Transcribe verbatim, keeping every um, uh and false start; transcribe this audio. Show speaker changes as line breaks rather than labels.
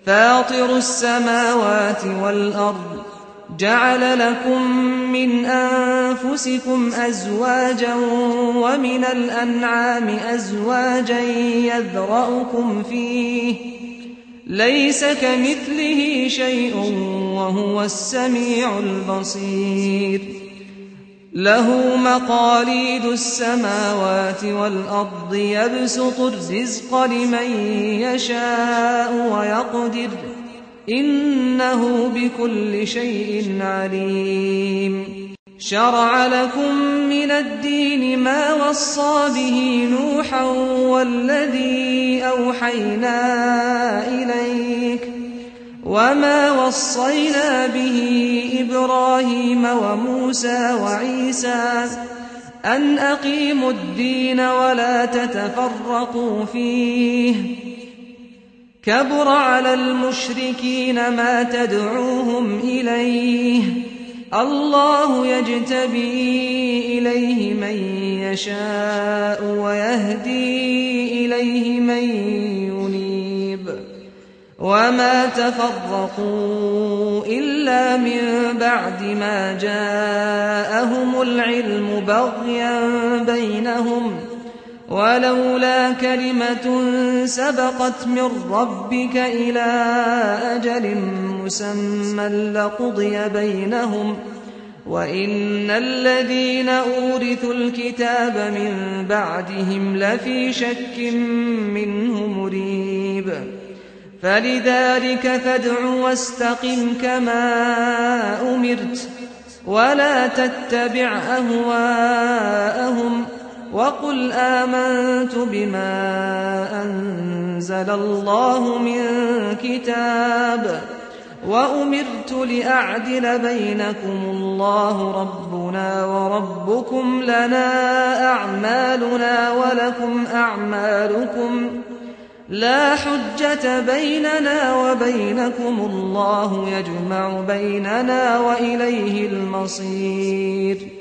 فاطر السماوات والأرض جعل لكم من أنفسكم أزواجا ومن الأنعام أزواجا يذرأكم فيه ليس كمثله شيء وهو السميع البصير له مقاليد السماوات والأرض يبسط الرزق لمن يشاء ويقدر إنه بكل شيء عليم شرع لكم من الدين ما وصى به نوحا والذي أوحينا إليك وما وصينا به إبراهيم وموسى وعيسى أن أقيموا الدين ولا تتفرقوا فيه كبر على المشركين ما تدعوهم إليه الله يجتبي إليه من يشاء ويهدي إليه من ينيب وما تفرقوا إلا من بعد ما جاءهم العلم بغيا بينهم ولولا كلمة سبقت من ربك إلى أجل مسمى لقضي بينهم وإن الذين أورثوا الكتاب من بعدهم لفي شك منه مريب فلذلك فادع واستقم كما أمرت ولا تتبع أهواءهم وقل آمنت بما أنزل الله من كتاب وأمرت لأعدل بينكم الله ربنا وربكم لنا أعمالنا ولكم أعمالكم لا حجة بيننا وبينكم الله يجمع بيننا وإليه المصير